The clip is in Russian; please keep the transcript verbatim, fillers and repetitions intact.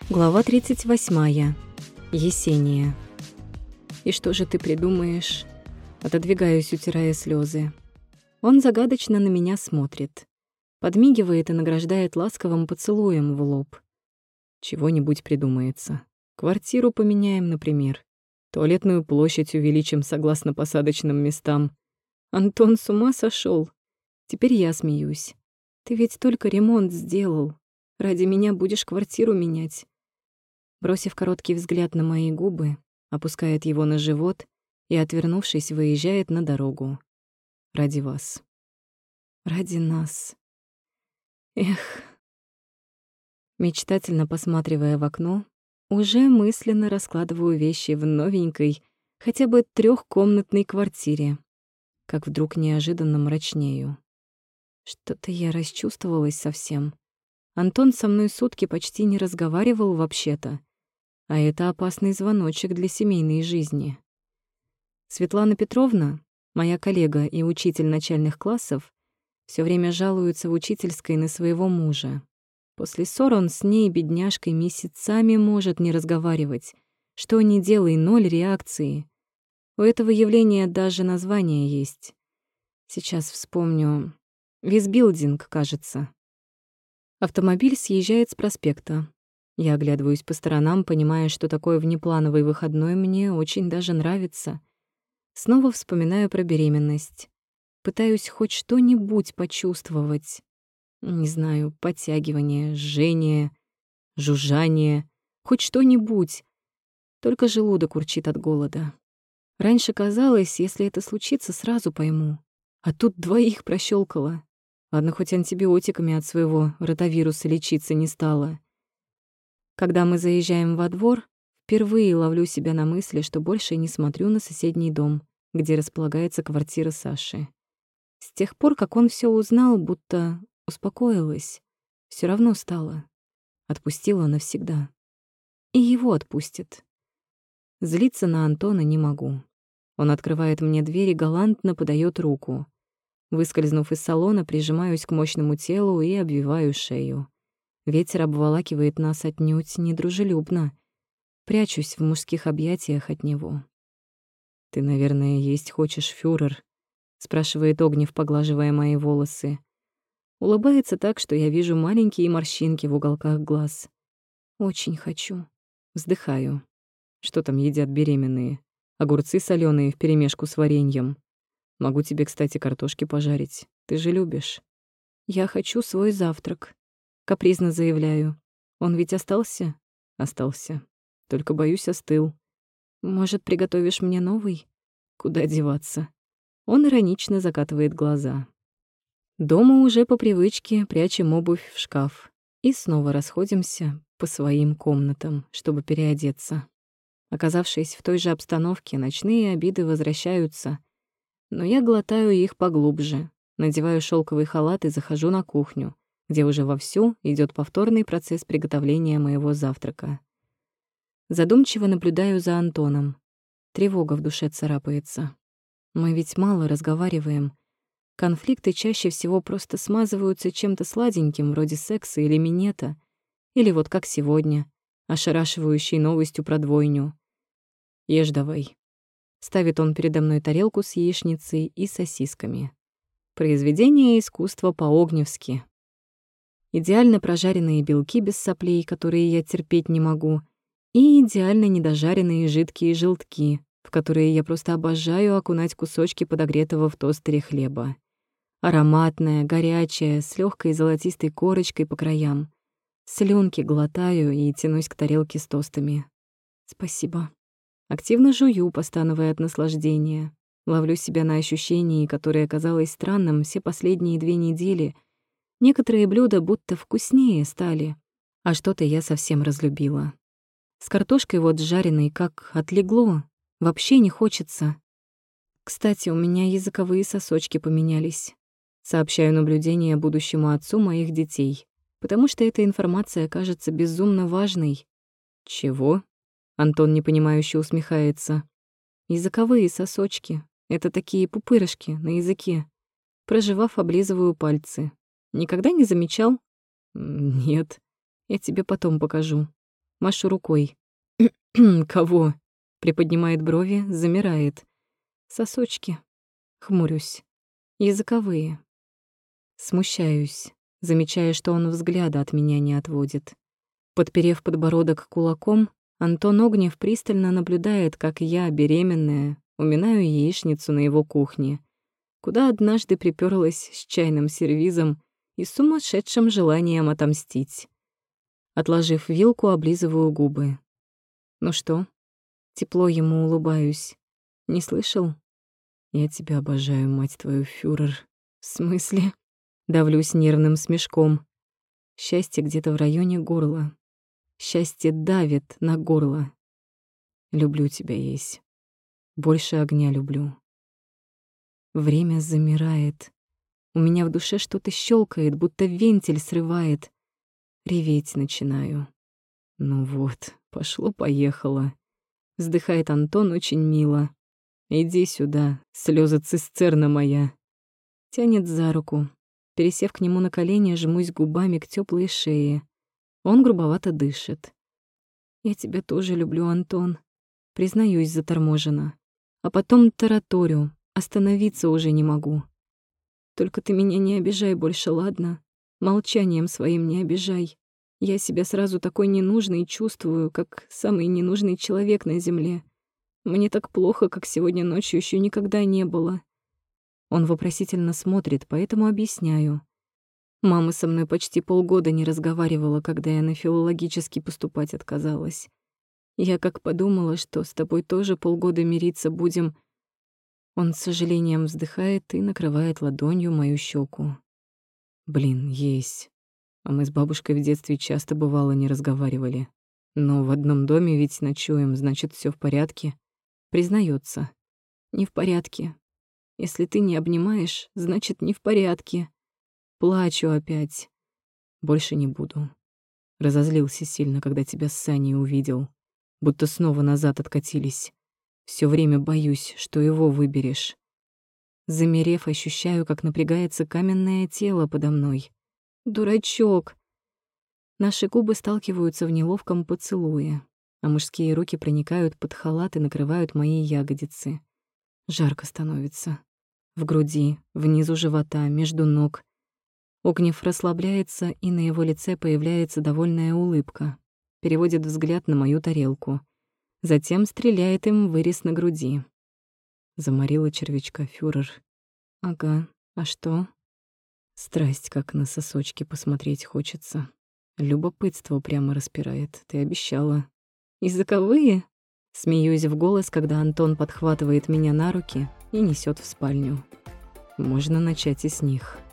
Глава тридцать восьмая. Есения. «И что же ты придумаешь?» Отодвигаюсь, утирая слезы. Он загадочно на меня смотрит. Подмигивает и награждает ласковым поцелуем в лоб. Чего-нибудь придумается. Квартиру поменяем, например. Туалетную площадь увеличим согласно посадочным местам. Антон с ума сошел. Теперь я смеюсь. Ты ведь только ремонт сделал. Ради меня будешь квартиру менять. Бросив короткий взгляд на мои губы, опускает его на живот и, отвернувшись, выезжает на дорогу. Ради вас. Ради нас. Эх. Мечтательно посматривая в окно, уже мысленно раскладываю вещи в новенькой, хотя бы трёхкомнатной квартире. Как вдруг неожиданно мрачнею. Что-то я расчувствовалась совсем. Антон со мной сутки почти не разговаривал вообще-то, а это опасный звоночек для семейной жизни. Светлана Петровна, моя коллега и учитель начальных классов, всё время жалуется в учительской на своего мужа. После ссор он с ней, бедняжкой, месяцами может не разговаривать. Что ни делай, ноль реакции. У этого явления даже название есть. Сейчас вспомню. Визбилдинг, кажется. Автомобиль съезжает с проспекта. Я оглядываюсь по сторонам, понимая, что такой внеплановый выходной мне очень даже нравится. Снова вспоминаю про беременность. Пытаюсь хоть что-нибудь почувствовать. Не знаю, подтягивание, жжение, жужжание, хоть что-нибудь. Только желудок урчит от голода. Раньше казалось, если это случится, сразу пойму. А тут двоих прощёлкало. Ладно, хоть антибиотиками от своего ротавируса лечиться не стала. Когда мы заезжаем во двор, впервые ловлю себя на мысли, что больше не смотрю на соседний дом, где располагается квартира Саши. С тех пор, как он всё узнал, будто успокоилась, всё равно стало. Отпустила навсегда. И его отпустит. Злиться на Антона не могу. Он открывает мне дверь и галантно подаёт руку. Выскользнув из салона, прижимаюсь к мощному телу и обвиваю шею. Ветер обволакивает нас отнюдь недружелюбно. Прячусь в мужских объятиях от него. «Ты, наверное, есть хочешь, фюрер?» — спрашивает Огнев, поглаживая мои волосы. Улыбается так, что я вижу маленькие морщинки в уголках глаз. «Очень хочу». Вздыхаю. Что там едят беременные? Огурцы солёные вперемешку с вареньем. Могу тебе, кстати, картошки пожарить. Ты же любишь. Я хочу свой завтрак. Капризно заявляю. Он ведь остался? Остался. Только, боюсь, остыл. Может, приготовишь мне новый? Куда деваться? Он иронично закатывает глаза. Дома уже по привычке прячем обувь в шкаф. И снова расходимся по своим комнатам, чтобы переодеться. Оказавшись в той же обстановке, ночные обиды возвращаются. Но я глотаю их поглубже, надеваю шелковый халат и захожу на кухню, где уже вовсю идет повторный процесс приготовления моего завтрака. Задумчиво наблюдаю за Антоном. Тревога в душе царапается. Мы ведь мало разговариваем. Конфликты чаще всего просто смазываются чем-то сладеньким, вроде секса или минета, или вот как сегодня, ошарашивающей новостью про двойню. «Ешь давай». Ставит он передо мной тарелку с яичницей и сосисками. Произведение искусства по-огневски. Идеально прожаренные белки без соплей, которые я терпеть не могу, и идеально недожаренные жидкие желтки, в которые я просто обожаю окунать кусочки подогретого в тостере хлеба. Ароматная, горячая, с легкой золотистой корочкой по краям. Слюнки глотаю и тянусь к тарелке с тостами. Спасибо. Активно жую, постановая от наслаждения. Ловлю себя на ощущении, которое казалось странным все последние две недели. Некоторые блюда будто вкуснее стали, а что-то я совсем разлюбила. С картошкой вот жареной как отлегло, вообще не хочется. Кстати, у меня языковые сосочки поменялись. Сообщаю наблюдение будущему отцу моих детей, потому что эта информация кажется безумно важной. Чего? Антон непонимающе усмехается. Языковые сосочки — это такие пупырышки на языке. Прожевав, облизываю пальцы. Никогда не замечал? Нет. Я тебе потом покажу. Машу рукой. «Кого?» Приподнимает брови, замирает. «Сосочки». Хмурюсь. «Языковые». Смущаюсь, замечая, что он взгляда от меня не отводит. Подперев подбородок кулаком, Антон Огнев пристально наблюдает, как я, беременная, уминаю яичницу на его кухне, куда однажды припёрлась с чайным сервизом и сумасшедшим желанием отомстить. Отложив вилку, облизываю губы. «Ну что?» Тепло ему улыбаюсь. «Не слышал?» «Я тебя обожаю, мать твою, фюрер». «В смысле?» Давлюсь нервным смешком. Счастье где-то в районе горла. Счастье давит на горло. Люблю тебя, Есть. Больше огня люблю. Время замирает. У меня в душе что-то щелкает, будто вентиль срывает. Реветь начинаю. Ну вот, пошло-поехало. Вздыхает Антон очень мило. Иди сюда, слезы цистерна моя. Тянет за руку. Пересев к нему на колени, жмусь губами к теплой шее. Он грубовато дышит. «Я тебя тоже люблю, Антон», — признаюсь заторможенно. А потом тараторю, остановиться уже не могу. «Только ты меня не обижай больше, ладно? Молчанием своим не обижай. Я себя сразу такой ненужной чувствую, как самый ненужный человек на земле. Мне так плохо, как сегодня ночью еще никогда не было». Он вопросительно смотрит, поэтому объясняю. Мама со мной почти полгода не разговаривала, когда я на филологический поступать отказалась. Я как подумала, что с тобой тоже полгода мириться будем. Он с сожалением вздыхает и накрывает ладонью мою щеку. Блин, есть. А мы с бабушкой в детстве часто бывало не разговаривали. Но в одном доме ведь ночуем, значит, все в порядке. Признается. Не в порядке. Если ты не обнимаешь, значит, не в порядке. Плачу опять. Больше не буду. Разозлился сильно, когда тебя с Саней увидел. Будто снова назад откатились. Всё время боюсь, что его выберешь. Замерев, ощущаю, как напрягается каменное тело подо мной. Дурачок. Наши губы сталкиваются в неловком поцелуе, а мужские руки проникают под халат и накрывают мои ягодицы. Жарко становится. В груди, внизу живота, между ног. Огнев расслабляется, и на его лице появляется довольная улыбка. Переводит взгляд на мою тарелку. Затем стреляет им в вырез на груди. Заморила червячка, фюрер. Ага, а что? Страсть, как на сосочки посмотреть хочется. Любопытство прямо распирает. Ты обещала. Языковые? Смеюсь в голос, когда Антон подхватывает меня на руки и несёт в спальню. Можно начать и с них.